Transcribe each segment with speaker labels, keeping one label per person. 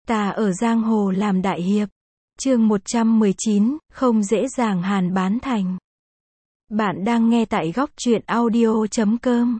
Speaker 1: Ta ở giang hồ làm đại hiệp. Chương 119, không dễ dàng Hàn Bán Thành. Bạn đang nghe tại góc truyện audio.com.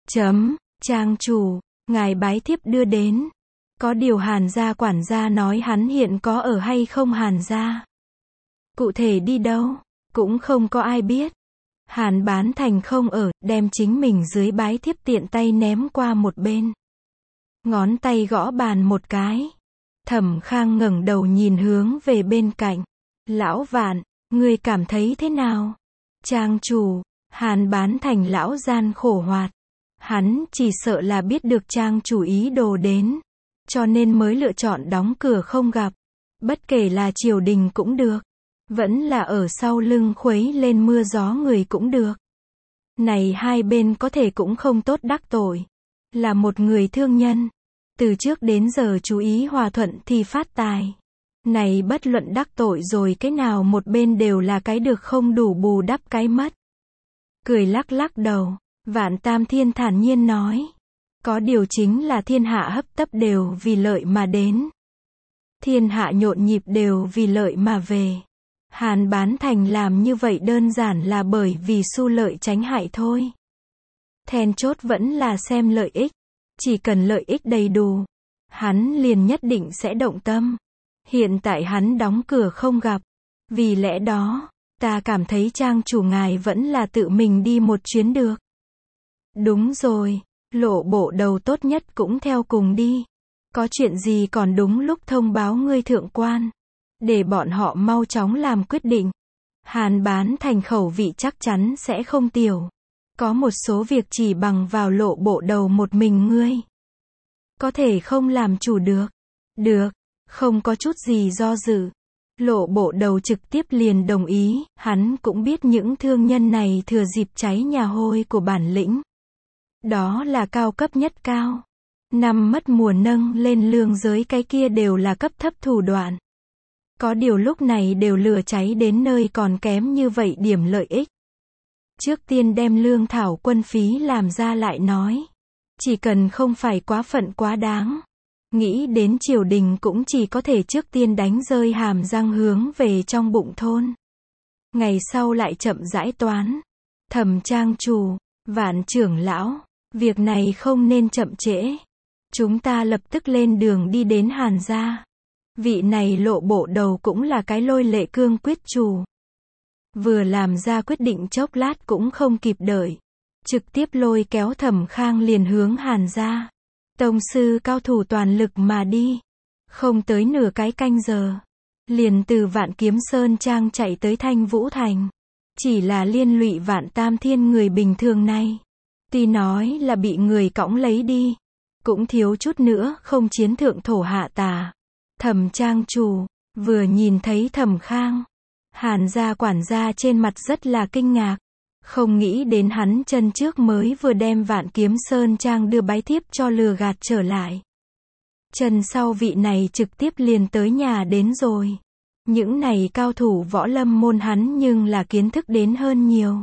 Speaker 1: Trang chủ, ngài bái thiếp đưa đến. Có điều Hàn gia quản gia nói hắn hiện có ở hay không Hàn gia. Cụ thể đi đâu, cũng không có ai biết. Hàn Bán Thành không ở, đem chính mình dưới bái thiếp tiện tay ném qua một bên. Ngón tay gõ bàn một cái. Thẩm Khang ngẩng đầu nhìn hướng về bên cạnh. Lão Vạn, ngươi cảm thấy thế nào? Trang chủ, Hàn Bán Thành lão gian khổ hoạt. Hắn chỉ sợ là biết được trang chủ ý đồ đến, cho nên mới lựa chọn đóng cửa không gặp. Bất kể là triều đình cũng được, vẫn là ở sau lưng khuấy lên mưa gió người cũng được. Này hai bên có thể cũng không tốt đắc tội. Là một người thương nhân, từ trước đến giờ chú ý hòa thuận thì phát tài. Này bất luận đắc tội rồi cái nào một bên đều là cái được không đủ bù đắp cái mất. Cười lắc lắc đầu, Vạn Tam Thiên thản nhiên nói. Có điều chính là thiên hạ hấp tấp đều vì lợi mà đến. Thiên hạ nhộn nhịp đều vì lợi mà về. Hàn Bán Thành làm như vậy đơn giản là bởi vì xu lợi tránh hại thôi. Then chốt vẫn là xem lợi ích. Chỉ cần lợi ích đầy đủ, hắn liền nhất định sẽ động tâm. Hiện tại hắn đóng cửa không gặp. Vì lẽ đó, ta cảm thấy trang chủ ngài vẫn là tự mình đi một chuyến được. Đúng rồi, Lộ Bộ Đầu tốt nhất cũng theo cùng đi. Có chuyện gì còn đúng lúc thông báo ngươi thượng quan, để bọn họ mau chóng làm quyết định. Hàn Bán Thành khẩu vị chắc chắn sẽ không tiểu. Có một số việc chỉ bằng vào Lộ Bộ Đầu một mình ngươi có thể không làm chủ được. Được, không có chút gì do dự. Lộ Bộ Đầu trực tiếp liền đồng ý, hắn cũng biết những thương nhân này thừa dịp cháy nhà hôi của bản lĩnh. Đó là cao cấp nhất cao. Năm mất mùa nâng lên lương giới cái kia đều là cấp thấp thủ đoạn. Có điều lúc này đều lửa cháy đến nơi còn kém như vậy điểm lợi ích. Trước tiên đem lương thảo quân phí làm ra lại nói. Chỉ cần không phải quá phận quá đáng. Nghĩ đến triều đình cũng chỉ có thể trước tiên đánh rơi hàm răng hướng về trong bụng thôn. Ngày sau lại chậm rãi toán. Thẩm trang chủ, Vạn trưởng lão, việc này không nên chậm trễ. Chúng ta lập tức lên đường đi đến Hàn gia. Vị này Lộ Bộ Đầu cũng là cái lôi lệ cương quyết chủ. Vừa làm ra quyết định chốc lát cũng không kịp đợi. Trực tiếp lôi kéo Thẩm Khang liền hướng Hàn gia. Tông sư cao thủ toàn lực mà đi. Không tới nửa cái canh giờ. Liền từ Vạn Kiếm Sơn Trang chạy tới Thanh Vũ Thành. Chỉ là liên lụy Vạn Tam Thiên người bình thường này. Tuy nói là bị người cõng lấy đi. Cũng thiếu chút nữa không chiến thượng thổ hạ tà. Thẩm trang chủ, vừa nhìn thấy Thẩm Khang. Hàn gia quản gia trên mặt rất là kinh ngạc. Không nghĩ đến hắn chân trước mới vừa đem Vạn Kiếm Sơn Trang đưa bái thiếp cho lừa gạt trở lại. Chân sau vị này trực tiếp liền tới nhà đến rồi. Những này cao thủ võ lâm môn hắn nhưng là kiến thức đến hơn nhiều.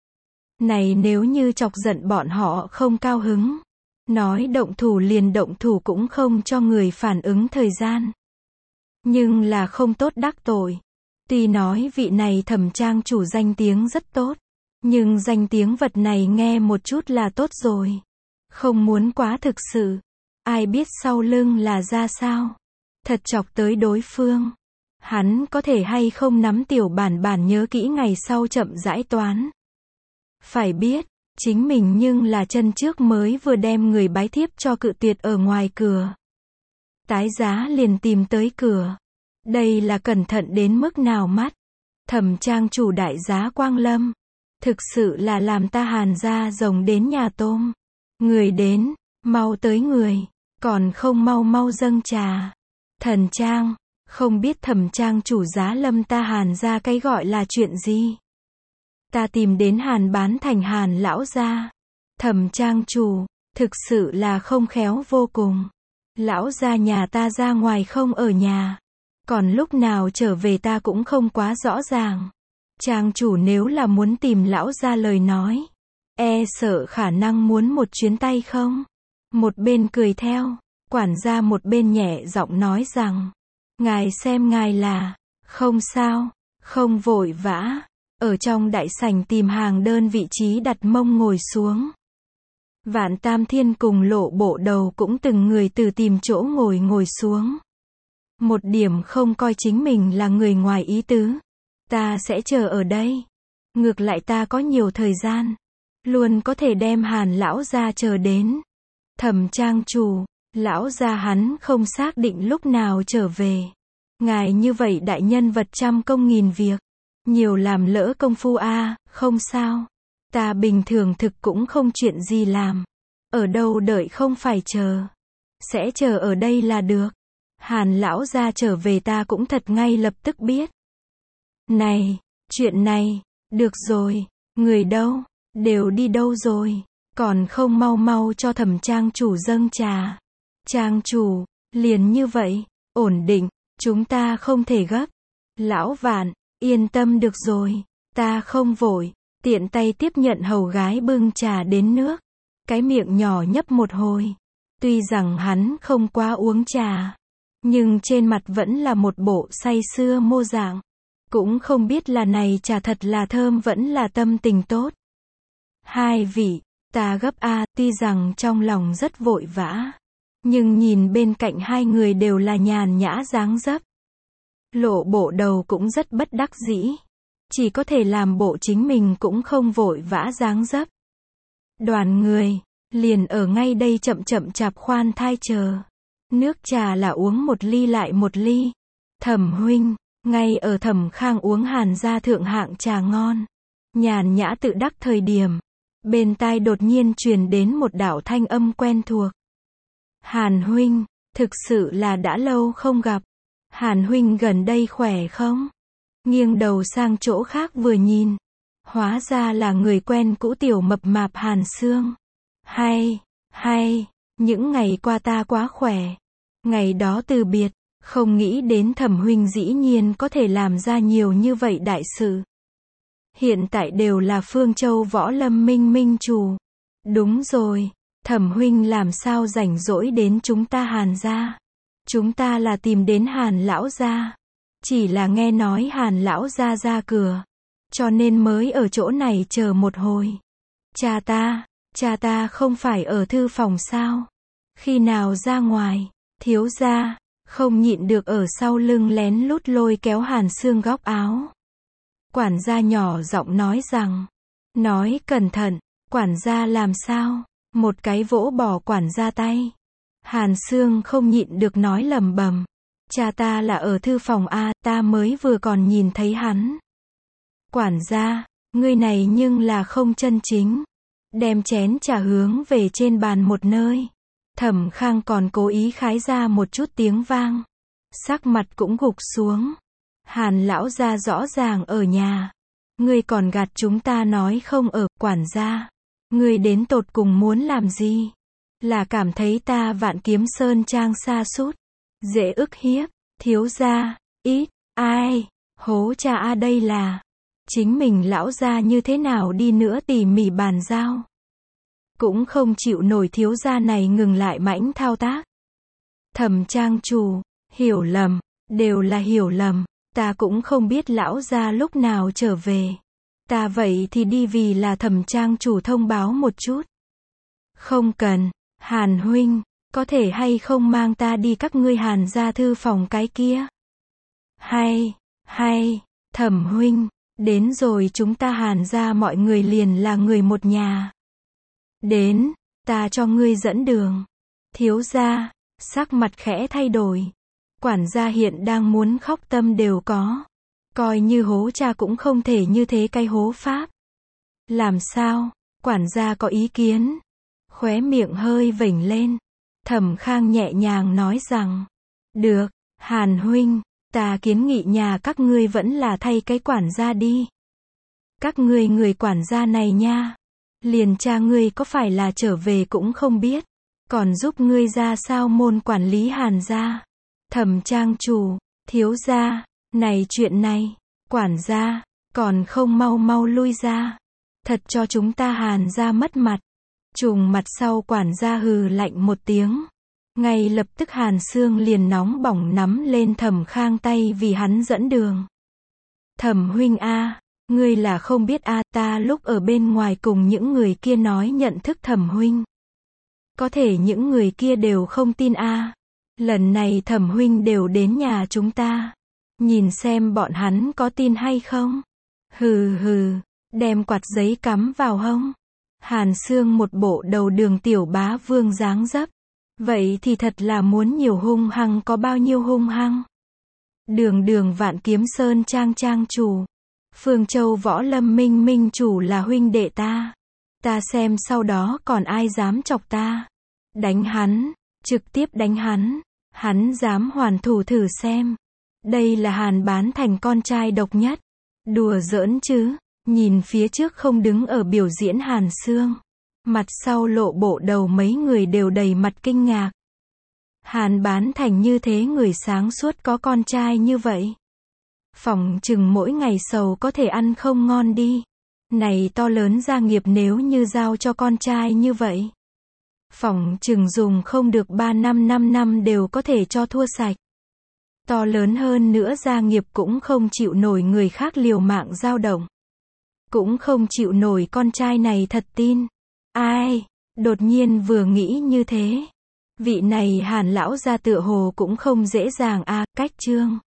Speaker 1: Này nếu như chọc giận bọn họ không cao hứng. Nói động thủ liền động thủ cũng không cho người phản ứng thời gian. Nhưng là không tốt đắc tội. Tuy nói vị này Thẩm trang chủ danh tiếng rất tốt. Nhưng danh tiếng vật này nghe một chút là tốt rồi. Không muốn quá thực sự. Ai biết sau lưng là ra sao. Thật chọc tới đối phương. Hắn có thể hay không nắm tiểu bản nhớ kỹ ngày sau chậm rãi toán. Phải biết, chính mình nhưng là chân trước mới vừa đem người bái thiếp cho cự tuyệt ở ngoài cửa. Tái giá liền tìm tới cửa. Đây là cẩn thận đến mức nào mắt. Thẩm trang chủ đại giá quang lâm. Thực sự là làm ta Hàn gia rồng đến nhà tôm. Người đến, mau tới người. Còn không mau mau dâng trà. Thần trang, không biết Thẩm trang chủ giá lâm ta Hàn gia cái gọi là chuyện gì. Ta tìm đến Hàn Bán Thành Hàn lão gia. Thẩm trang chủ, thực sự là không khéo vô cùng. Lão gia nhà ta ra ngoài không ở nhà. Còn lúc nào trở về ta cũng không quá rõ ràng. Trang chủ nếu là muốn tìm lão gia lời nói. E sợ khả năng muốn một chuyến tay không? Một bên cười theo. Quản gia một bên nhẹ giọng nói rằng, ngài xem ngài là, không sao, không vội vã, ở trong đại sảnh tìm hàng đơn vị trí đặt mông ngồi xuống. Vạn Tam Thiên cùng Lộ Bộ Đầu cũng từng người từ tìm chỗ ngồi xuống. Một điểm không coi chính mình là người ngoài ý tứ. Ta sẽ chờ ở đây. Ngược lại ta có nhiều thời gian. Luôn có thể đem Hàn lão gia chờ đến. Thẩm trang chủ, lão gia hắn không xác định lúc nào trở về. Ngài như vậy đại nhân vật trăm công nghìn việc. Nhiều làm lỡ công phu a, không sao. Ta bình thường thực cũng không chuyện gì làm. Ở đâu đợi không phải chờ. Sẽ chờ ở đây là được. Hàn lão gia trở về ta cũng thật ngay lập tức biết. Này, chuyện này, được rồi, người đâu, đều đi đâu rồi, còn không mau mau cho Thẩm trang chủ dâng trà. Trang chủ, liền như vậy, ổn định, chúng ta không thể gấp. Lão Vạn, yên tâm được rồi, ta không vội, tiện tay tiếp nhận hầu gái bưng trà đến nước. Cái miệng nhỏ nhấp một hồi. Tuy rằng hắn không quá uống trà, nhưng trên mặt vẫn là một bộ say sưa mô dạng. Cũng không biết là này trà thật là thơm vẫn là tâm tình tốt. Hai vị, ta gấp a, tuy rằng trong lòng rất vội vã, nhưng nhìn bên cạnh hai người đều là nhàn nhã dáng dấp. Lộ Bộ Đầu cũng rất bất đắc dĩ, chỉ có thể làm bộ chính mình cũng không vội vã dáng dấp. Đoàn người, liền ở ngay đây chậm chậm chạp khoan thai chờ. Nước trà là uống một ly lại một ly. Thẩm huynh, ngay ở Thẩm Khang uống Hàn gia thượng hạng trà ngon, nhàn nhã tự đắc thời điểm, bên tai đột nhiên truyền đến một đạo thanh âm quen thuộc. Hàn huynh, thực sự là đã lâu không gặp. Hàn huynh gần đây khỏe không? Nghiêng đầu sang chỗ khác vừa nhìn, hóa ra là người quen cũ tiểu mập mạp Hàn Sương. Hay, những ngày qua ta quá khỏe. Ngày đó từ biệt, không nghĩ đến Thẩm huynh dĩ nhiên có thể làm ra nhiều như vậy đại sự. Hiện tại đều là Phương Châu Võ Lâm Minh minh chủ. Đúng rồi, Thẩm huynh làm sao rảnh rỗi đến chúng ta Hàn gia? Chúng ta là tìm đến Hàn lão gia. Chỉ là nghe nói Hàn lão gia ra cửa, cho nên mới ở chỗ này chờ một hồi. Cha ta không phải ở thư phòng sao? Khi nào ra ngoài? Thiếu gia, không nhịn được ở sau lưng lén lút lôi kéo Hàn Sương góc áo. Quản gia nhỏ giọng nói rằng, nói cẩn thận, quản gia làm sao? Một cái vỗ bỏ quản gia tay. Hàn Sương không nhịn được nói lẩm bẩm, cha ta là ở thư phòng a, ta mới vừa còn nhìn thấy hắn. Quản gia, ngươi này nhưng là không chân chính. Đem chén trà hướng về trên bàn một nơi. Thẩm Khang còn cố ý khái ra một chút tiếng vang. Sắc mặt cũng gục xuống. Hàn lão gia rõ ràng ở nhà. Ngươi còn gạt chúng ta nói không ở, quản gia. Ngươi đến tột cùng muốn làm gì? Là cảm thấy ta Vạn Kiếm Sơn trang sa sút, dễ ức hiếp, thiếu gia, ít, ai, hố cha a đây là. Chính mình lão gia như thế nào đi nữa tỉ mỉ bàn giao. Cũng không chịu nổi thiếu gia này ngừng lại mãnh thao tác. Thẩm trang chủ, hiểu lầm, đều là hiểu lầm, ta cũng không biết lão gia lúc nào trở về. Ta vậy thì đi vì là Thẩm trang chủ thông báo một chút. Không cần, Hàn huynh, có thể hay không mang ta đi các ngươi Hàn gia thư phòng cái kia? Hay, Thẩm huynh, đến rồi chúng ta Hàn gia mọi người liền là người một nhà. Đến, ta cho ngươi dẫn đường. Thiếu gia, sắc mặt khẽ thay đổi. Quản gia hiện đang muốn khóc tâm đều có. Coi như hố cha cũng không thể như thế cái hố pháp. Làm sao? Quản gia có ý kiến. Khóe miệng hơi vểnh lên. Thẩm Khang nhẹ nhàng nói rằng, được, Hàn huynh, ta kiến nghị nhà các ngươi vẫn là thay cái quản gia đi. Các ngươi người quản gia này nha, liền cha ngươi có phải là trở về cũng không biết, còn giúp ngươi ra sao môn quản lý Hàn gia. Thẩm trang chủ, thiếu gia, này chuyện này, quản gia, còn không mau mau lui ra. Thật cho chúng ta Hàn gia mất mặt. Trùng mặt sau quản gia hừ lạnh một tiếng. Ngay lập tức Hàn Sương liền nóng bỏng nắm lên Thẩm Khang tay vì hắn dẫn đường. Thẩm huynh a, ngươi là không biết a, ta lúc ở bên ngoài cùng những người kia nói nhận thức Thẩm huynh. Có thể những người kia đều không tin a. Lần này Thẩm huynh đều đến nhà chúng ta. Nhìn xem bọn hắn có tin hay không. Hừ hừ, đem quạt giấy cắm vào hông. Hàn Sương một bộ đầu đường tiểu bá vương dáng dấp. Vậy thì thật là muốn nhiều hung hăng có bao nhiêu hung hăng. Đường đường Vạn Kiếm Sơn trang trang chủ. Phương Châu Võ Lâm Minh minh chủ là huynh đệ ta. Ta xem sau đó còn ai dám chọc ta. Đánh hắn, trực tiếp đánh hắn. Hắn dám hoàn thủ thử xem. Đây là Hàn Bán Thành con trai độc nhất. Đùa giỡn chứ. Nhìn phía trước không đứng ở biểu diễn Hàn Sương. Mặt sau lộ bộ đầu mấy người đều đầy mặt kinh ngạc. Hàn Bán Thành như thế người sáng suốt có con trai như vậy. Phỏng chừng mỗi ngày sầu có thể ăn không ngon đi. Này to lớn gia nghiệp nếu như giao cho con trai như vậy. Phỏng chừng dùng không được 3 năm 5 năm đều có thể cho thua sạch. To lớn hơn nữa gia nghiệp cũng không chịu nổi người khác liều mạng dao động. Cũng không chịu nổi con trai này thật tin. Ai, đột nhiên vừa nghĩ như thế. Vị này Hàn lão gia tựa hồ cũng không dễ dàng a, cách chương.